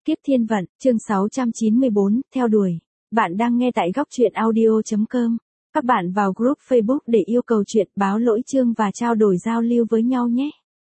Kiếp thiên vận, chương 694, theo đuổi. Bạn đang nghe tại góc truyện audio.com. Các bạn vào group Facebook để yêu cầu chuyện, báo lỗi chương và trao đổi giao lưu với nhau nhé.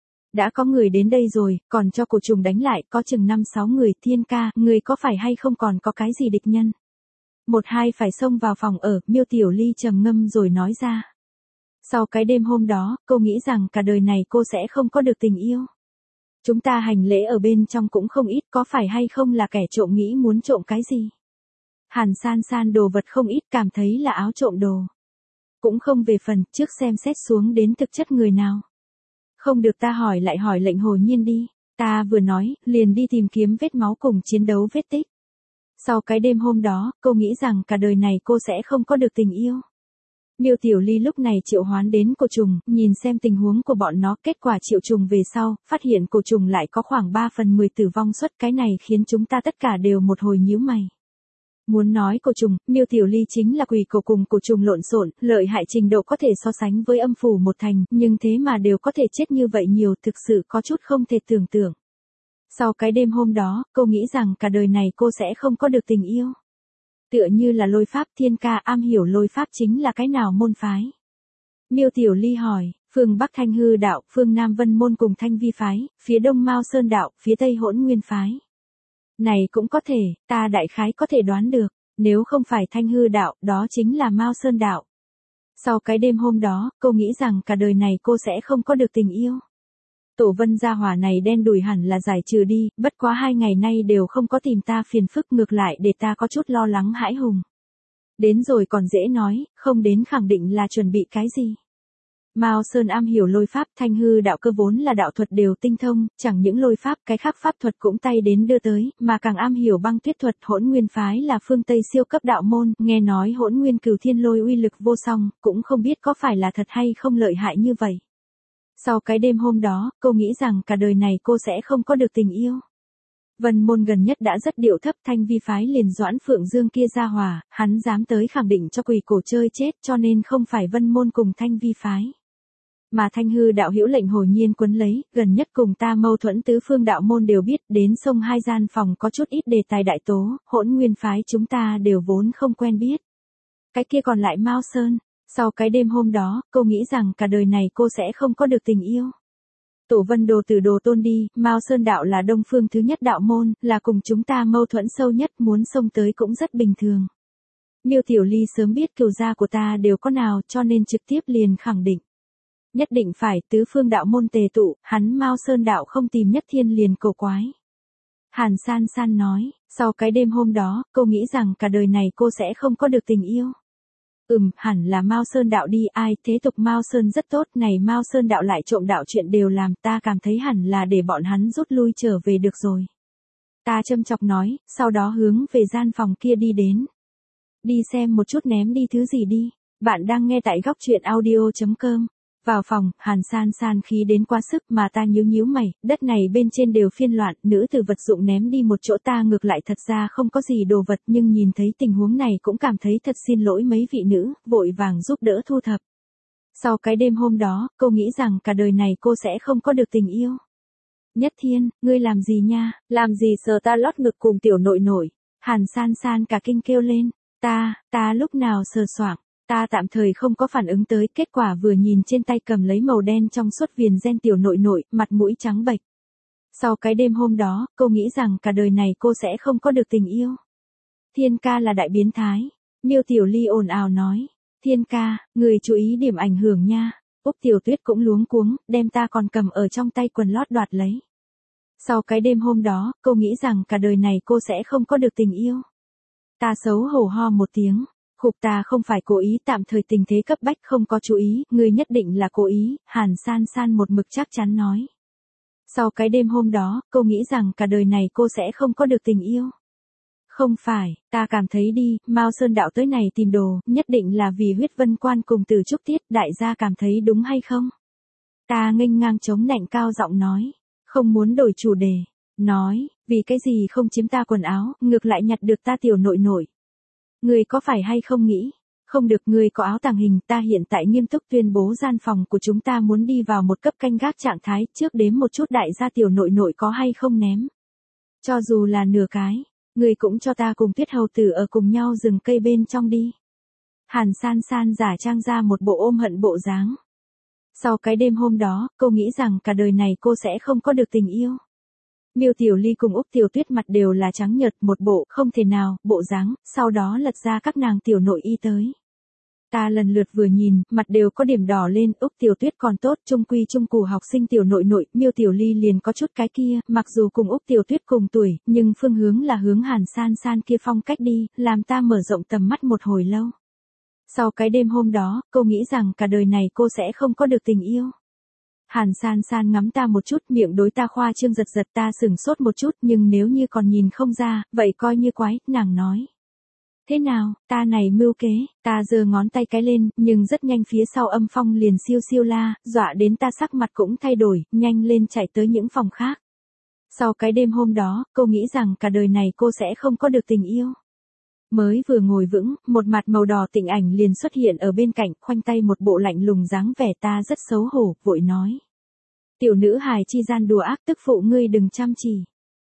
Đã có người đến đây rồi, còn cho cổ trùng đánh lại, có chừng 5-6 người. Thiên ca, người có phải hay không còn có cái gì địch nhân? Một hai phải xông vào phòng ở, Miêu Tiểu Ly trầm ngâm rồi nói ra. Sau cái đêm hôm đó, cô nghĩ rằng cả đời này cô sẽ không có được tình yêu. Chúng ta hành lễ ở bên trong cũng không ít, có phải hay không là kẻ trộm nghĩ muốn trộm cái gì? Hàn San San đồ vật không ít, cảm thấy là áo trộm đồ. Cũng không về phần, trước xem xét xuống đến thực chất người nào. Không được ta hỏi lại hỏi lệnh Hồ Nhiên đi. Ta vừa nói, liền đi tìm kiếm vết máu cùng chiến đấu vết tích. Sau cái đêm hôm đó, cô nghĩ rằng cả đời này cô sẽ không có được tình yêu. Miêu Tiểu Ly lúc này triệu hoán đến cổ trùng, nhìn xem tình huống của bọn nó, kết quả triệu trùng về sau, phát hiện cổ trùng lại có khoảng 3/10 tử vong suất, cái này khiến chúng ta tất cả đều một hồi nhíu mày. Muốn nói cổ trùng, Miêu Tiểu Ly chính là quỷ cổ cùng cổ trùng lộn xộn, lợi hại trình độ có thể so sánh với âm phủ một thành, nhưng thế mà đều có thể chết như vậy nhiều, thực sự có chút không thể tưởng tượng. Sau cái đêm hôm đó, cô nghĩ rằng cả đời này cô sẽ không có được tình yêu. Tựa như là lôi pháp. Thiên ca am hiểu lôi pháp chính là cái nào môn phái? Miêu Tiểu Ly hỏi, phương Bắc Thanh Hư đạo, phương Nam Vân môn cùng Thanh Vi phái, phía Đông Mao Sơn đạo, phía Tây Hỗn Nguyên phái. Này cũng có thể, ta đại khái có thể đoán được, nếu không phải Thanh Hư đạo, đó chính là Mao Sơn đạo. Sau cái đêm hôm đó, cô nghĩ rằng cả đời này cô sẽ không có được tình yêu. Tổ Vân gia hỏa này đen đủi hẳn là giải trừ đi, bất quá 2 ngày nay đều không có tìm ta phiền phức, ngược lại để ta có chút lo lắng hãi hùng. Đến rồi còn dễ nói, không đến khẳng định là chuẩn bị cái gì. Mao Sơn am hiểu lôi pháp, Thanh Hư đạo cơ vốn là đạo thuật đều tinh thông, chẳng những lôi pháp, cái khác pháp thuật cũng tay đến đưa tới, mà càng am hiểu băng tuyết thuật. Hỗn Nguyên phái là phương Tây siêu cấp đạo môn, nghe nói Hỗn Nguyên Cửu Thiên Lôi uy lực vô song, cũng không biết có phải là thật hay không lợi hại như vậy. Sau cái đêm hôm đó, cô nghĩ rằng cả đời này cô sẽ không có được tình yêu. Vân môn gần nhất đã rất điệu thấp, Thanh Vi phái liền Doãn Phượng Dương kia ra hỏa, hắn dám tới khẳng định cho quỷ cổ chơi chết, cho nên không phải Vân môn cùng Thanh Vi phái. Mà Thanh Hư đạo hữu lệnh Hồ Nhiên quấn lấy, gần nhất cùng ta mâu thuẫn, tứ phương đạo môn đều biết, đến sông hai gian phòng có chút ít đề tài đại tố, Hỗn Nguyên phái chúng ta đều vốn không quen biết. Cái kia còn lại Mao Sơn. Sau cái đêm hôm đó, cô nghĩ rằng cả đời này cô sẽ không có được tình yêu. Tổ Vân đồ từ đồ tôn đi, Mao Sơn đạo là đông phương thứ nhất đạo môn, là cùng chúng ta mâu thuẫn sâu nhất, muốn xông tới cũng rất bình thường. Miêu Tiểu Ly sớm biết cừu gia của ta đều có nào, cho nên trực tiếp liền khẳng định. Nhất định phải, tứ phương đạo môn tề tụ, hắn Mao Sơn đạo không tìm Nhất Thiên liền cầu quái. Hàn San San nói, sau cái đêm hôm đó, cô nghĩ rằng cả đời này cô sẽ không có được tình yêu. Hẳn là Mao Sơn đạo đi, ai, thế tục Mao Sơn rất tốt, này Mao Sơn đạo lại trộm đạo chuyện đều làm, ta cảm thấy hẳn là để bọn hắn rút lui trở về được rồi. Ta châm chọc nói, sau đó hướng về gian phòng kia đi đến. Đi xem một chút ném đi thứ gì đi, bạn đang nghe tại góc truyện audio.com. Vào phòng, Hàn San San khí đến quá sức mà ta nhíu mày, đất này bên trên đều phiên loạn, nữ tử vật dụng ném đi một chỗ, ta ngược lại thật ra không có gì đồ vật, nhưng nhìn thấy tình huống này cũng cảm thấy thật xin lỗi mấy vị nữ, vội vàng giúp đỡ thu thập. Sau cái đêm hôm đó, cô nghĩ rằng cả đời này cô sẽ không có được tình yêu. Nhất Thiên, ngươi làm gì nha, làm gì sờ ta lót ngực cùng tiểu nội nội. Hàn San San cả kinh kêu lên, ta lúc nào sờ soạng. Ta tạm thời không có phản ứng tới, kết quả vừa nhìn trên tay cầm lấy màu đen trong suốt viền gen tiểu nội nội, mặt mũi trắng bệch. Sau cái đêm hôm đó, cô nghĩ rằng cả đời này cô sẽ không có được tình yêu. Thiên ca là đại biến thái. Miêu Tiểu Ly ồn ào nói. Thiên ca, người chú ý điểm ảnh hưởng nha. Úc Tiểu Tuyết cũng luống cuống, đem ta còn cầm ở trong tay quần lót đoạt lấy. Sau cái đêm hôm đó, cô nghĩ rằng cả đời này cô sẽ không có được tình yêu. Ta xấu hổ ho một tiếng. Khục, ta không phải cố ý, tạm thời tình thế cấp bách không có chú ý, ngươi nhất định là cố ý, Hàn San San một mực chắc chắn nói. Sau cái đêm hôm đó, cô nghĩ rằng cả đời này cô sẽ không có được tình yêu. Không phải, ta cảm thấy đi, Mao Sơn đạo tới này tìm đồ, nhất định là vì huyết vân quan cùng Từ Trúc Tiết, đại gia cảm thấy đúng hay không? Ta nghênh ngang chống nạnh cao giọng nói, không muốn đổi chủ đề, nói, vì cái gì không chiếm ta quần áo, ngược lại nhặt được ta tiểu nội nội. Người có phải hay không nghĩ, không được, người có áo tàng hình, ta hiện tại nghiêm túc tuyên bố gian phòng của chúng ta muốn đi vào một cấp canh gác trạng thái, trước đếm một chút đại gia tiểu nội nội có hay không ném. Cho dù là nửa cái, ngươi cũng cho ta cùng Tuyết hầu tử ở cùng nhau rừng cây bên trong đi. Hàn San San giả trang ra một bộ ôm hận bộ dáng. Sau cái đêm hôm đó, cô nghĩ rằng cả đời này cô sẽ không có được tình yêu. Miêu Tiểu Ly cùng Úc Tiểu Tuyết mặt đều là trắng nhợt một bộ, không thể nào, bộ dáng, sau đó lật ra các nàng tiểu nội y tới. Ta lần lượt vừa nhìn, mặt đều có điểm đỏ lên, Úc Tiểu Tuyết còn tốt, trung quy trung cụ học sinh tiểu nội nội, Miêu Tiểu Ly liền có chút cái kia, mặc dù cùng Úc Tiểu Tuyết cùng tuổi, nhưng phương hướng là hướng Hàn San San kia phong cách đi, làm ta mở rộng tầm mắt một hồi lâu. Sau cái đêm hôm đó, cô nghĩ rằng cả đời này cô sẽ không có được tình yêu. Hàn San San ngắm ta một chút, miệng đối ta khoa trương giật giật, ta sửng sốt một chút, nhưng nếu như còn nhìn không ra, vậy coi như quái, nàng nói. Thế nào, ta này mưu kế, ta giơ ngón tay cái lên, nhưng rất nhanh phía sau âm phong liền siêu siêu la, dọa đến ta sắc mặt cũng thay đổi, nhanh lên chạy tới những phòng khác. Sau cái đêm hôm đó, cô nghĩ rằng cả đời này cô sẽ không có được tình yêu. Mới vừa ngồi vững, một mặt màu đỏ tịnh ảnh liền xuất hiện ở bên cạnh, khoanh tay một bộ lạnh lùng dáng vẻ, ta rất xấu hổ, vội nói. Tiểu nữ hài chi gian đùa ác, tức phụ ngươi đừng chăm chỉ.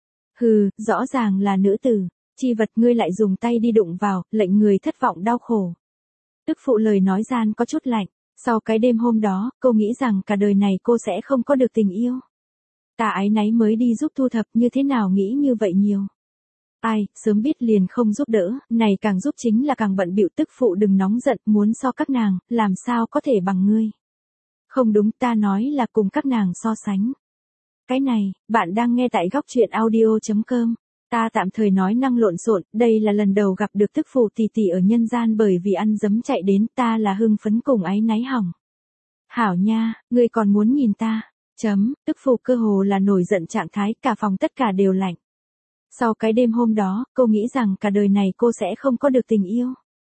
Hừ, rõ ràng là nữ tử, chi vật ngươi lại dùng tay đi đụng vào, lệnh người thất vọng đau khổ. Tức phụ lời nói gian có chút lạnh, sau cái đêm hôm đó, cô nghĩ rằng cả đời này cô sẽ không có được tình yêu. Ta áy náy mới đi giúp thu thập, như thế nào nghĩ như vậy nhiều. Ai, sớm biết liền không giúp đỡ, này càng giúp chính là càng bận bịu, tức phụ đừng nóng giận, muốn so các nàng, làm sao có thể bằng ngươi. Không đúng, ta nói là cùng các nàng so sánh. Cái này, bạn đang nghe tại góc truyện audio.com. Ta tạm thời nói năng lộn xộn, đây là lần đầu gặp được tức phụ tỷ tỷ ở nhân gian, bởi vì ăn dấm chạy đến, ta là hưng phấn cùng áy náy hỏng. Hảo nha, ngươi còn muốn nhìn ta. Tức phụ cơ hồ là nổi giận trạng thái, cả phòng tất cả đều lạnh. Sau cái đêm hôm đó, cô nghĩ rằng cả đời này cô sẽ không có được tình yêu.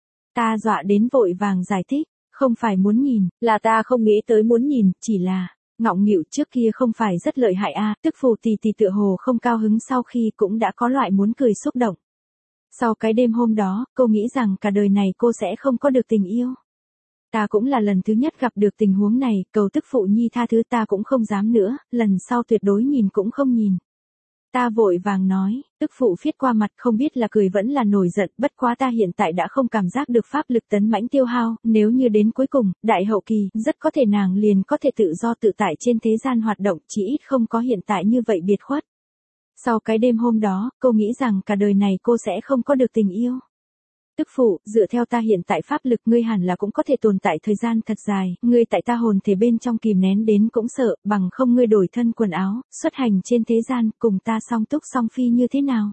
Ta dọa đến vội vàng giải thích, không phải muốn nhìn, là ta không nghĩ tới muốn nhìn, chỉ là, ngọng nghịu trước kia không phải rất lợi hại a, tức phụ tỷ tỷ tựa hồ không cao hứng, sau khi cũng đã có loại muốn cười xúc động. Sau cái đêm hôm đó, cô nghĩ rằng cả đời này cô sẽ không có được tình yêu. Ta cũng là lần thứ nhất gặp được tình huống này, cầu tức phụ nhi tha thứ, ta cũng không dám nữa, lần sau tuyệt đối nhìn cũng không nhìn. Ta vội vàng nói, tức phụ phiết qua mặt, không biết là cười vẫn là nổi giận, bất quá ta hiện tại đã không cảm giác được pháp lực tấn mãnh tiêu hao, nếu như đến cuối cùng, đại hậu kỳ, rất có thể nàng liền có thể tự do tự tại trên thế gian hoạt động, chỉ ít không có hiện tại như vậy biệt khuất. Sau cái đêm hôm đó, cô nghĩ rằng cả đời này cô sẽ không có được tình yêu. Tức phụ, dựa theo ta hiện tại pháp lực, ngươi hẳn là cũng có thể tồn tại thời gian thật dài, ngươi tại ta hồn thể bên trong kìm nén đến cũng sợ, bằng không ngươi đổi thân quần áo, xuất hành trên thế gian, cùng ta song túc song phi như thế nào?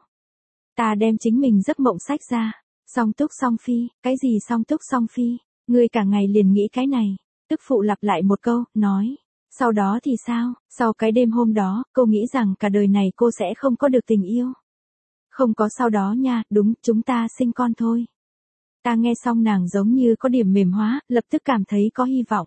Ta đem chính mình giấc mộng sách ra, song túc song phi, cái gì song túc song phi, ngươi cả ngày liền nghĩ cái này. Tức phụ lặp lại một câu, nói, sau đó thì sao? Sau cái đêm hôm đó, cô nghĩ rằng cả đời này cô sẽ không có được tình yêu. Không có sau đó nha, đúng, chúng ta sinh con thôi. Ta nghe xong nàng giống như có điểm mềm hóa, lập tức cảm thấy có hy vọng.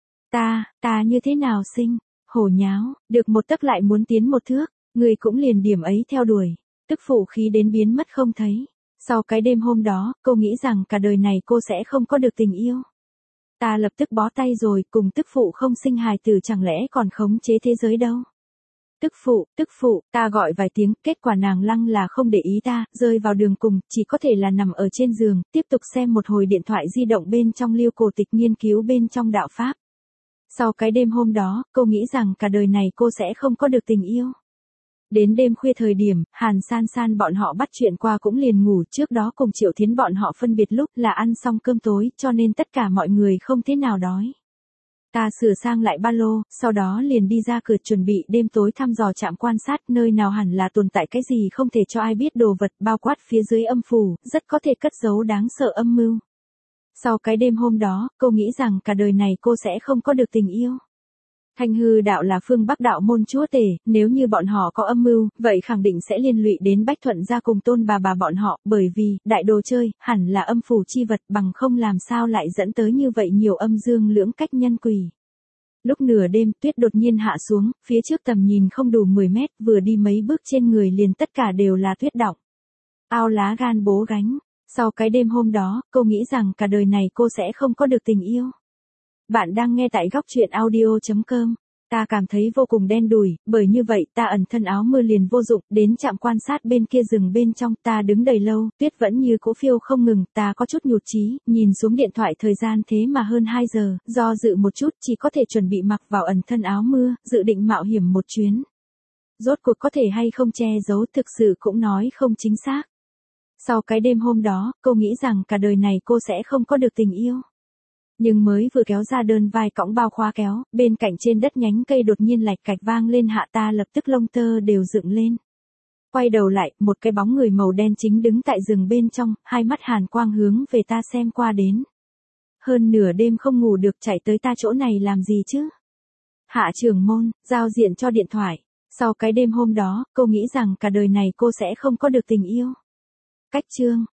Ta như thế nào sinh? Hổ nháo, được một tấc lại muốn tiến một thước, người cũng liền điểm ấy theo đuổi. Tức phụ khí đến biến mất không thấy. Sau cái đêm hôm đó, cô nghĩ rằng cả đời này cô sẽ không có được tình yêu. Ta lập tức bó tay rồi, cùng tức phụ không sinh hài tử chẳng lẽ còn khống chế thế giới đâu. Tức phụ, ta gọi vài tiếng, kết quả nàng lăng là không để ý ta, rơi vào đường cùng, chỉ có thể là nằm ở trên giường, tiếp tục xem một hồi điện thoại di động bên trong lưu cổ tịch nghiên cứu bên trong đạo Pháp. Sau cái đêm hôm đó, cô nghĩ rằng cả đời này cô sẽ không có được tình yêu. Đến đêm khuya thời điểm, Hàn San San bọn họ bắt chuyện qua cũng liền ngủ, trước đó cùng Triệu Thiến bọn họ phân biệt lúc là ăn xong cơm tối, cho nên tất cả mọi người không thế nào đói. Ta sửa sang lại ba lô, sau đó liền đi ra cửa chuẩn bị đêm tối thăm dò trạm quan sát nơi nào hẳn là tồn tại cái gì không thể cho ai biết đồ vật, bao quát phía dưới âm phủ, rất có thể cất giấu đáng sợ âm mưu. Sau cái đêm hôm đó, cô nghĩ rằng cả đời này cô sẽ không có được tình yêu. Thanh hư đạo là phương Bắc đạo môn chúa tể, nếu như bọn họ có âm mưu, vậy khẳng định sẽ liên lụy đến Bách Thuận gia cùng Tôn bà bọn họ, bởi vì, đại đồ chơi, hẳn là âm phủ chi vật, bằng không làm sao lại dẫn tới như vậy nhiều âm dương lưỡng cách nhân quỷ. Lúc nửa đêm, tuyết đột nhiên hạ xuống, phía trước tầm nhìn không đủ 10 mét, vừa đi mấy bước trên người liền tất cả đều là tuyết đọng. Ao lá gan bố gánh. Sau cái đêm hôm đó, cô nghĩ rằng cả đời này cô sẽ không có được tình yêu. Bạn đang nghe tại góc truyện audio.com. Ta cảm thấy vô cùng đen đủi, bởi như vậy ta ẩn thân áo mưa liền vô dụng, đến trạm quan sát bên kia rừng bên trong, ta đứng đầy lâu, tuyết vẫn như cỗ phiêu không ngừng, ta có chút nhụt chí, nhìn xuống điện thoại thời gian thế mà hơn 2 giờ, do dự một chút chỉ có thể chuẩn bị mặc vào ẩn thân áo mưa, dự định mạo hiểm một chuyến. Rốt cuộc có thể hay không che giấu thực sự cũng nói không chính xác. Sau cái đêm hôm đó, cô nghĩ rằng cả đời này cô sẽ không có được tình yêu. Nhưng mới vừa kéo ra đơn vai cõng bao khóa kéo, bên cạnh trên đất nhánh cây đột nhiên lạch cạch vang lên hạ ta lập tức lông tơ đều dựng lên. Quay đầu lại, một cái bóng người màu đen chính đứng tại rừng bên trong, hai mắt hàn quang hướng về ta xem qua đến. Hơn nửa đêm không ngủ được chạy tới ta chỗ này làm gì chứ? Hạ trưởng môn, giao diện cho điện thoại. Sau cái đêm hôm đó, cô nghĩ rằng cả đời này cô sẽ không có được tình yêu. Cách chương